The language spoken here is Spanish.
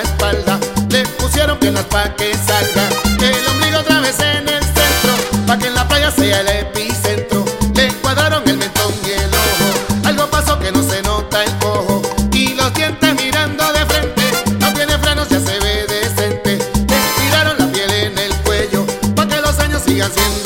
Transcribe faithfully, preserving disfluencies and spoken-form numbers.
la espalda, le pusieron piernas pa' que salga, el ombligo otra vez en el centro, pa' que en la playa sea el epicentro. Le cuadraron el mentón y el ojo, algo pasó que no se nota el cojo, y los dientes mirando de frente, no tiene frenos, ya se ve decente. Le tiraron la piel en el cuello, pa' que los años sigan siendo